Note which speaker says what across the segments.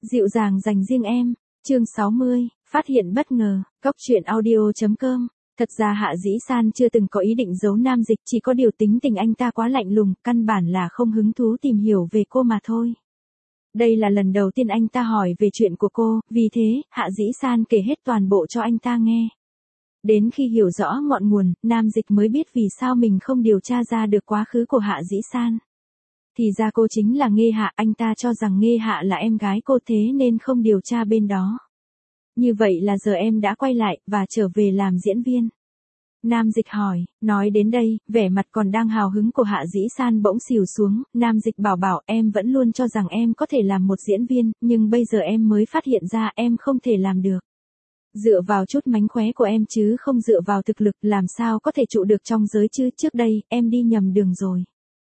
Speaker 1: Dịu dàng dành riêng em, chương 60, phát hiện bất ngờ, Cóc truyện audio.com. Thật ra Hạ Dĩ San chưa từng có ý định giấu Nam Dịch, chỉ có điều tính tình anh ta quá lạnh lùng, căn bản là không hứng thú tìm hiểu về cô mà thôi. Đây là lần đầu tiên anh ta hỏi về chuyện của cô, vì thế, Hạ Dĩ San kể hết toàn bộ cho anh ta nghe. Đến khi hiểu rõ ngọn nguồn, Nam Dịch mới biết vì sao mình không điều tra ra được quá khứ của Hạ Dĩ San. Thì ra cô chính là Nghê Hạ, anh ta cho rằng Nghê Hạ là em gái cô thế nên không điều tra bên đó. Như vậy là giờ em đã quay lại, và trở về làm diễn viên. Nam Dịch hỏi, nói đến đây, vẻ mặt còn đang hào hứng của Hạ Dĩ San bỗng xìu xuống, Nam Dịch bảo em vẫn luôn cho rằng em có thể làm một diễn viên, nhưng bây giờ em mới phát hiện ra em không thể làm được. Dựa vào chút mánh khóe của em chứ không dựa vào thực lực, làm sao có thể trụ được trong giới chứ, trước đây, em đi nhầm đường rồi.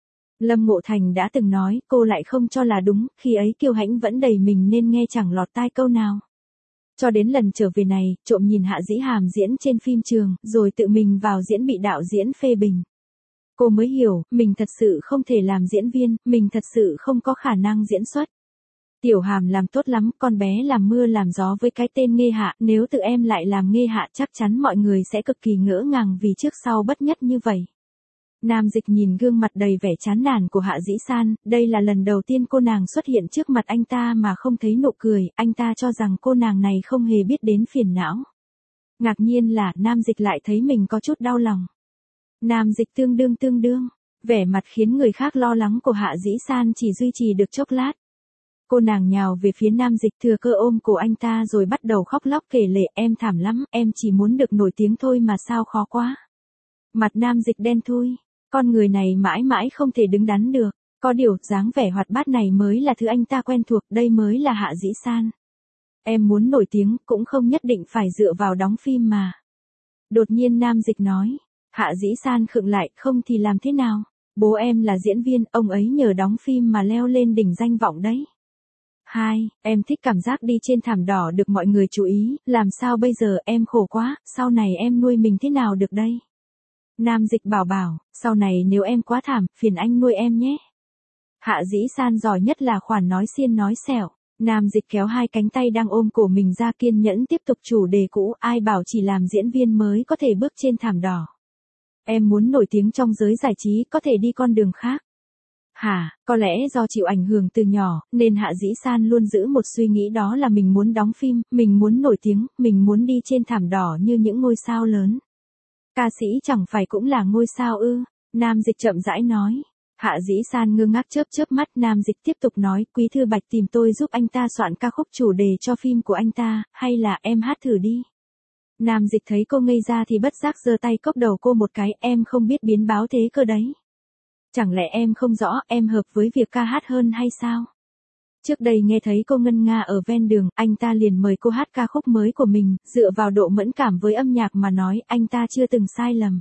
Speaker 1: Lâm Ngộ Thành đã từng nói, cô lại không cho là đúng, khi ấy kiêu hãnh vẫn đầy mình nên nghe chẳng lọt tai câu nào. Cho đến lần trở về này, trộm nhìn Hạ Dĩ Hàm diễn trên phim trường, rồi tự mình vào diễn bị đạo diễn phê bình. Cô mới hiểu, mình thật sự không thể làm diễn viên, mình thật sự không có khả năng diễn xuất. Tiểu Hàm làm tốt lắm, con bé làm mưa làm gió với cái tên Nghê Hạ, nếu tự em lại làm Nghê Hạ chắc chắn mọi người sẽ cực kỳ ngỡ ngàng vì trước sau bất nhất như vậy. Nam Dịch nhìn gương mặt đầy vẻ chán nản của Hạ Dĩ San, đây là lần đầu tiên cô nàng xuất hiện trước mặt anh ta mà không thấy nụ cười, anh ta cho rằng cô nàng này không hề biết đến phiền não. Ngạc nhiên là Nam Dịch lại thấy mình có chút đau lòng. Nam Dịch tương đương, vẻ mặt khiến người khác lo lắng của Hạ Dĩ San chỉ duy trì được chốc lát. Cô nàng nhào về phía Nam Dịch thừa cơ ôm cổ anh ta rồi bắt đầu khóc lóc kể lể, em thảm lắm, em chỉ muốn được nổi tiếng thôi mà sao khó quá. Mặt Nam Dịch đen thui. Con người này mãi mãi không thể đứng đắn được, có điều dáng vẻ hoạt bát này mới là thứ anh ta quen thuộc, đây mới là Hạ Dĩ San. Em muốn nổi tiếng cũng không nhất định phải dựa vào đóng phim mà. Đột nhiên Nam Dịch nói, Hạ Dĩ San khựng lại, không thì làm thế nào? Bố em là diễn viên, ông ấy nhờ đóng phim mà leo lên đỉnh danh vọng đấy. 2. Em thích cảm giác đi trên thảm đỏ được mọi người chú ý, làm sao bây giờ em khổ quá, sau này em nuôi mình thế nào được đây? Nam Dịch bảo, sau này nếu em quá thảm, phiền anh nuôi em nhé. Hạ Dĩ San giỏi nhất là khoản nói xiên nói xẻo. Nam Dịch kéo hai cánh tay đang ôm cổ mình ra kiên nhẫn tiếp tục chủ đề cũ, ai bảo chỉ làm diễn viên mới có thể bước trên thảm đỏ. Em muốn nổi tiếng trong giới giải trí, có thể đi con đường khác. Có lẽ do chịu ảnh hưởng từ nhỏ, nên Hạ Dĩ San luôn giữ một suy nghĩ đó là mình muốn đóng phim, mình muốn nổi tiếng, mình muốn đi trên thảm đỏ như những ngôi sao lớn. Ca sĩ chẳng phải cũng là ngôi sao ư? Nam Dịch chậm rãi nói. Hạ Dĩ San ngơ ngác chớp mắt, Nam Dịch tiếp tục nói, Quý Thư Bạch tìm tôi giúp anh ta soạn ca khúc chủ đề cho phim của anh ta, hay là em hát thử đi. Nam Dịch thấy cô ngây ra thì bất giác giơ tay cốc đầu cô một cái, em không biết biến báo thế cơ đấy. Chẳng lẽ em không rõ em hợp với việc ca hát hơn hay sao? Trước đây nghe thấy cô ngân nga ở ven đường, anh ta liền mời cô hát ca khúc mới của mình, dựa vào độ mẫn cảm với âm nhạc mà nói, anh ta chưa từng sai lầm.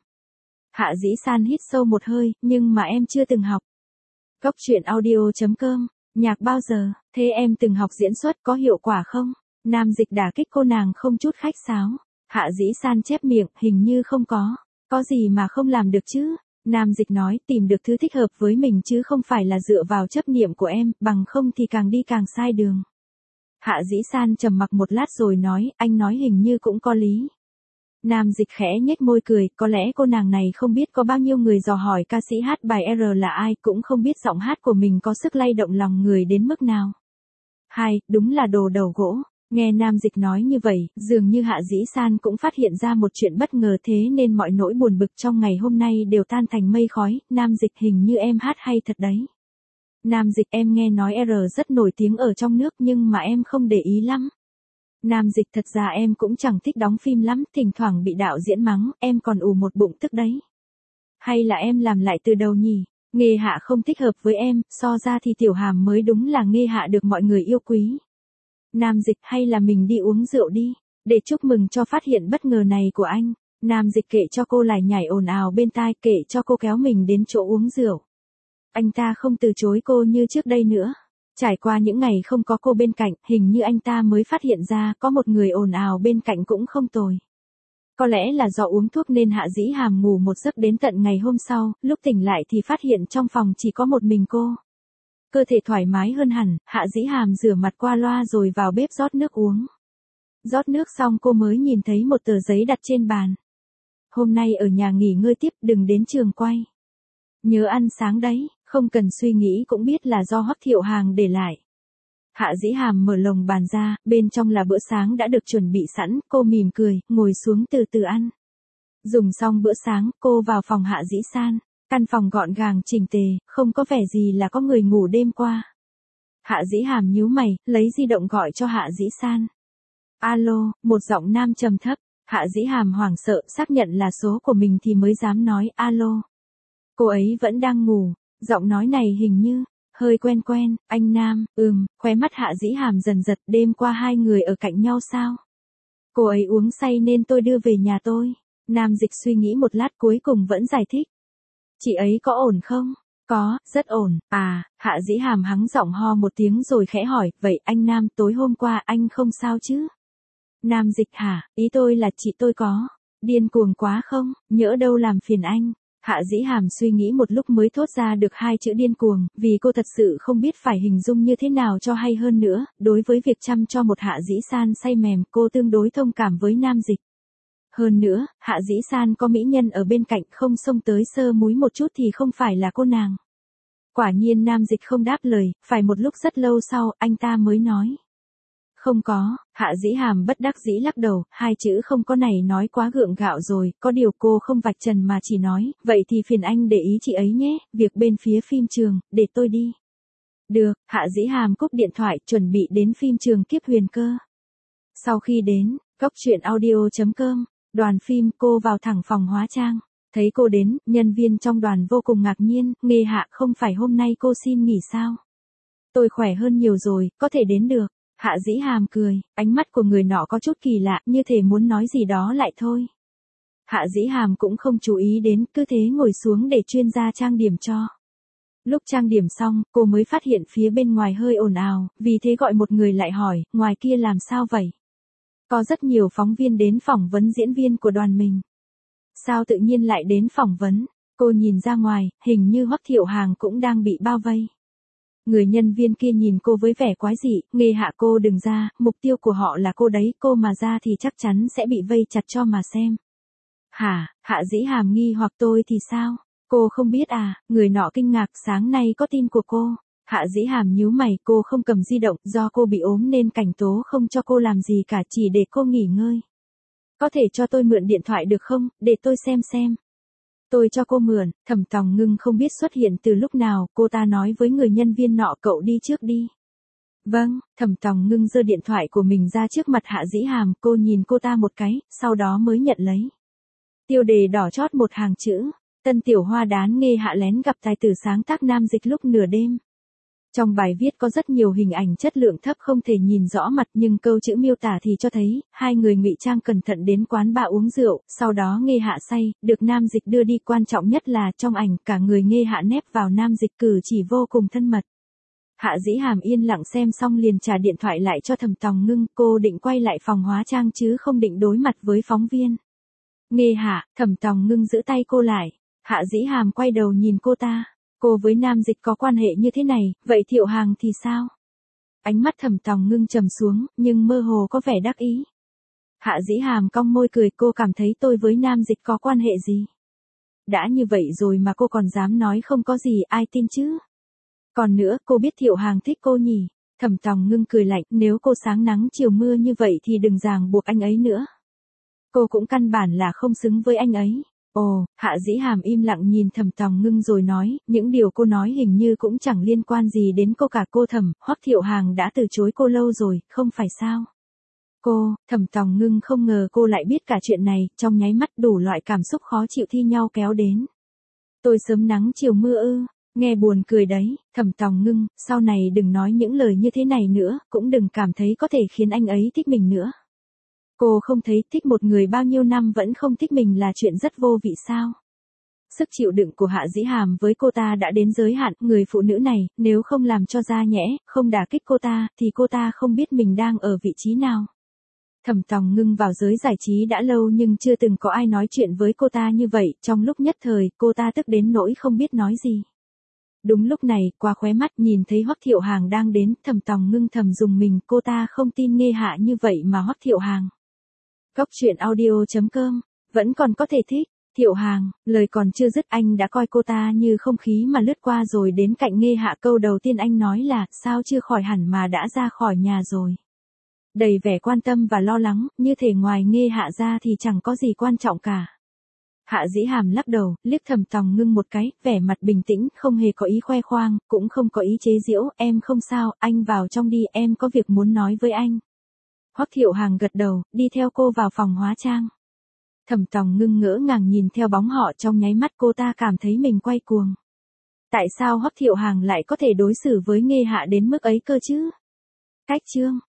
Speaker 1: Hạ Dĩ San hít sâu một hơi, nhưng mà em chưa từng học. Cóc truyện audio.com, nhạc bao giờ, thế em từng học diễn xuất có hiệu quả không? Nam Dịch đả kích cô nàng không chút khách sáo. Hạ Dĩ San chép miệng, hình như không có gì mà không làm được chứ? Nam Dịch nói, tìm được thứ thích hợp với mình chứ không phải là dựa vào chấp niệm của em, bằng không thì càng đi càng sai đường. Hạ Dĩ San trầm mặc một lát rồi nói, anh nói hình như cũng có lý. Nam Dịch khẽ nhếch môi cười, có lẽ cô nàng này không biết có bao nhiêu người dò hỏi ca sĩ hát bài R là ai, cũng không biết giọng hát của mình có sức lay động lòng người đến mức nào. Đúng là đồ đầu gỗ. Nghe Nam Dịch nói như vậy, dường như Hạ Dĩ San cũng phát hiện ra một chuyện bất ngờ, thế nên mọi nỗi buồn bực trong ngày hôm nay đều tan thành mây khói. Nam Dịch, hình như em hát hay thật đấy. Nam Dịch, em nghe nói R rất nổi tiếng ở trong nước nhưng mà em không để ý lắm. Nam Dịch, thật ra em cũng chẳng thích đóng phim lắm, thỉnh thoảng bị đạo diễn mắng, em còn ù một bụng tức đấy. Hay là em làm lại từ đầu nhỉ? Nghê Hạ không thích hợp với em, so ra thì Tiểu Hàm mới đúng là Nghê Hạ được mọi người yêu quý. Nam Dịch, hay là mình đi uống rượu đi, để chúc mừng cho phát hiện bất ngờ này của anh. Nam Dịch kệ cho cô lải nhải ồn ào bên tai, kệ cho cô kéo mình đến chỗ uống rượu. Anh ta không từ chối cô như trước đây nữa. Trải qua những ngày không có cô bên cạnh, hình như anh ta mới phát hiện ra có một người ồn ào bên cạnh cũng không tồi. Có lẽ là do uống thuốc nên Hạ Dĩ Hàm ngủ một giấc đến tận ngày hôm sau, lúc tỉnh lại thì phát hiện trong phòng chỉ có một mình cô. cơ thể thoải mái hơn hẳn, Hạ Dĩ Hàm rửa mặt qua loa rồi vào bếp rót nước uống. Rót nước xong cô mới nhìn thấy một tờ giấy đặt trên bàn. Hôm nay ở nhà nghỉ ngơi tiếp, đừng đến trường quay. Nhớ ăn sáng đấy, không cần suy nghĩ cũng biết là do Hoắc Thiệu Hàng để lại. Hạ Dĩ Hàm mở lồng bàn ra, bên trong là bữa sáng đã được chuẩn bị sẵn, cô mỉm cười, ngồi xuống từ từ ăn. Dùng xong bữa sáng, cô vào phòng Hạ Dĩ San. Căn phòng gọn gàng chỉnh tề, không có vẻ gì là có người ngủ đêm qua. Hạ Dĩ Hàm nhíu mày, lấy di động gọi cho Hạ Dĩ San. Alo, một giọng nam trầm thấp. Hạ Dĩ Hàm hoảng sợ, xác nhận là số của mình thì mới dám nói alo. Cô ấy vẫn đang ngủ, giọng nói này hình như hơi quen quen. Anh Nam, khóe mắt Hạ Dĩ Hàm dần giật, đêm qua hai người ở cạnh nhau sao? Cô ấy uống say nên tôi đưa về nhà tôi. Nam Dịch suy nghĩ một lát cuối cùng vẫn giải thích. Chị ấy có ổn không? Có, rất ổn. À, Hạ Dĩ Hàm hắng giọng ho một tiếng rồi khẽ hỏi, vậy anh Nam tối hôm qua anh không sao chứ? Nam Dịch hả, ý tôi là chị tôi có. Điên cuồng quá không, nhỡ đâu làm phiền anh. Hạ Dĩ Hàm suy nghĩ một lúc mới thốt ra được hai chữ điên cuồng, vì cô thật sự không biết phải hình dung như thế nào cho hay hơn nữa. Đối với việc chăm cho một Hạ Dĩ San say mềm, cô tương đối thông cảm với Nam Dịch. Hơn nữa, Hạ Dĩ San có mỹ nhân ở bên cạnh, không xông tới sơ múi một chút thì không phải là cô nàng. Quả nhiên Nam Dịch không đáp lời, phải một lúc rất lâu sau, anh ta mới nói. Không có, Hạ Dĩ Hàm bất đắc dĩ lắc đầu, hai chữ không có này nói quá gượng gạo rồi, có điều cô không vạch trần mà chỉ nói, vậy thì phiền anh để ý chị ấy nhé, việc bên phía phim trường, để tôi đi. Được, Hạ Dĩ Hàm cúp điện thoại, chuẩn bị đến phim trường Kiếp Huyền Cơ. Sau khi đến, Cốc Truyện Audio.com, đoàn phim, cô vào thẳng phòng hóa trang. Thấy cô đến, nhân viên trong đoàn vô cùng ngạc nhiên, Nghê Hạ, không phải hôm nay cô xin nghỉ sao? Tôi khỏe hơn nhiều rồi, có thể đến được. Hạ Dĩ Hàm cười, ánh mắt của người nọ có chút kỳ lạ, như thể muốn nói gì đó lại thôi. Hạ Dĩ Hàm cũng không chú ý đến, cứ thế ngồi xuống để chuyên gia trang điểm cho. Lúc trang điểm xong, cô mới phát hiện phía bên ngoài hơi ồn ào, vì thế gọi một người lại hỏi, ngoài kia làm sao vậy? Có rất nhiều phóng viên đến phỏng vấn diễn viên của đoàn mình. Sao tự nhiên lại đến phỏng vấn? Cô nhìn ra ngoài, hình như Hoắc Thiệu Hàng cũng đang bị bao vây. Người nhân viên kia nhìn cô với vẻ quái dị, Nghê Hạ cô đừng ra, mục tiêu của họ là cô đấy, cô mà ra thì chắc chắn sẽ bị vây chặt cho mà xem. Hả, Hạ Dĩ Hàm nghi hoặc tôi thì sao? Cô không biết à, người nọ kinh ngạc, sáng nay có tin của cô. Hạ Dĩ Hàm nhíu mày, cô không cầm di động, do cô bị ốm nên cảnh tố không cho cô làm gì cả, chỉ để cô nghỉ ngơi. Có thể cho tôi mượn điện thoại được không, để tôi xem. Tôi cho cô mượn. Thẩm Tòng Ngưng không biết xuất hiện từ lúc nào, cô ta nói với người nhân viên nọ, cậu đi trước đi. Vâng, Thẩm Tòng Ngưng giơ điện thoại của mình ra trước mặt Hạ Dĩ Hàm, cô nhìn cô ta một cái, sau đó mới nhận lấy. Tiêu đề đỏ chót một hàng chữ, Tân Tiểu Hoa đán Nghê Hạ lén gặp tài tử sáng tác Nam Dịch lúc nửa đêm. Trong bài viết có rất nhiều hình ảnh chất lượng thấp không thể nhìn rõ mặt, nhưng câu chữ miêu tả thì cho thấy, hai người ngụy trang cẩn thận đến quán bar uống rượu, sau đó Nghê Hạ say, được Nam Dịch đưa đi, quan trọng nhất là trong ảnh, cả người Nghê Hạ nép vào Nam Dịch, cử chỉ vô cùng thân mật. Hạ Dĩ Hàm yên lặng xem xong liền trả điện thoại lại cho Thẩm Tòng Ngưng, cô định quay lại phòng hóa trang chứ không định đối mặt với phóng viên. Nghê Hạ, Thẩm Tòng Ngưng giữ tay cô lại. Hạ Dĩ Hàm quay đầu nhìn cô ta. Cô với Nam Dịch có quan hệ như thế này, vậy Thiệu Hàng thì sao? Ánh mắt Thẩm Tòng Ngưng trầm xuống, nhưng mơ hồ có vẻ đắc ý. Hạ Dĩ Hàm cong môi cười, cô cảm thấy tôi với Nam Dịch có quan hệ gì? Đã như vậy rồi mà cô còn dám nói không có gì, ai tin chứ? Còn nữa, cô biết Thiệu Hàng thích cô nhỉ? Thẩm Tòng Ngưng cười lạnh, nếu cô sáng nắng chiều mưa như vậy thì đừng ràng buộc anh ấy nữa. Cô cũng căn bản là không xứng với anh ấy. Ồ, Hạ Dĩ Hàm im lặng nhìn Thẩm Tòng Ngưng rồi nói, những điều cô nói hình như cũng chẳng liên quan gì đến cô cả. Cô Thẩm, Hoắc Thiệu Hàng đã từ chối cô lâu rồi, không phải sao? Cô, Thẩm Tòng Ngưng không ngờ cô lại biết cả chuyện này, trong nháy mắt đủ loại cảm xúc khó chịu thi nhau kéo đến. Tôi sớm nắng chiều mưa ư, nghe buồn cười đấy, Thẩm Tòng Ngưng, sau này đừng nói những lời như thế này nữa, cũng đừng cảm thấy có thể khiến anh ấy thích mình nữa. Cô không thấy thích một người bao nhiêu năm vẫn không thích mình là chuyện rất vô vị sao? Sức chịu đựng của Hạ Dĩ Hàm với cô ta đã đến giới hạn, người phụ nữ này, nếu không làm cho ra nhẽ, không đả kích cô ta, thì cô ta không biết mình đang ở vị trí nào. Thẩm Tòng Ngưng vào giới giải trí đã lâu nhưng chưa từng có ai nói chuyện với cô ta như vậy, trong lúc nhất thời, cô ta tức đến nỗi không biết nói gì. Đúng lúc này, qua khóe mắt nhìn thấy Hoắc Thiệu Hàng đang đến, Thẩm Tòng Ngưng thầm dùng mình, cô ta không tin Nghê Hạ như vậy mà Hoắc Thiệu Hàng. Góc truyện audio.com, vẫn còn có thể thích. Thiệu Hàng, lời còn chưa dứt anh đã coi cô ta như không khí mà lướt qua rồi đến cạnh Nghê Hạ. Câu đầu tiên anh nói là, sao chưa khỏi hẳn mà đã ra khỏi nhà rồi. Đầy vẻ quan tâm và lo lắng, như thể ngoài Nghê Hạ ra thì chẳng có gì quan trọng cả. Hạ Dĩ Hàm lắc đầu, liếc Thẩm Tòng Ngưng một cái, vẻ mặt bình tĩnh, không hề có ý khoe khoang, cũng không có ý chế giễu, em không sao, anh vào trong đi, em có việc muốn nói với anh. Hoắc Thiệu Hàng gật đầu, đi theo cô vào phòng hóa trang. Thẩm Tòng Ngưng ngỡ ngàng nhìn theo bóng họ, trong nháy mắt cô ta cảm thấy mình quay cuồng. Tại sao Hoắc Thiệu Hàng lại có thể đối xử với Nghê Hạ đến mức ấy cơ chứ? Cách chương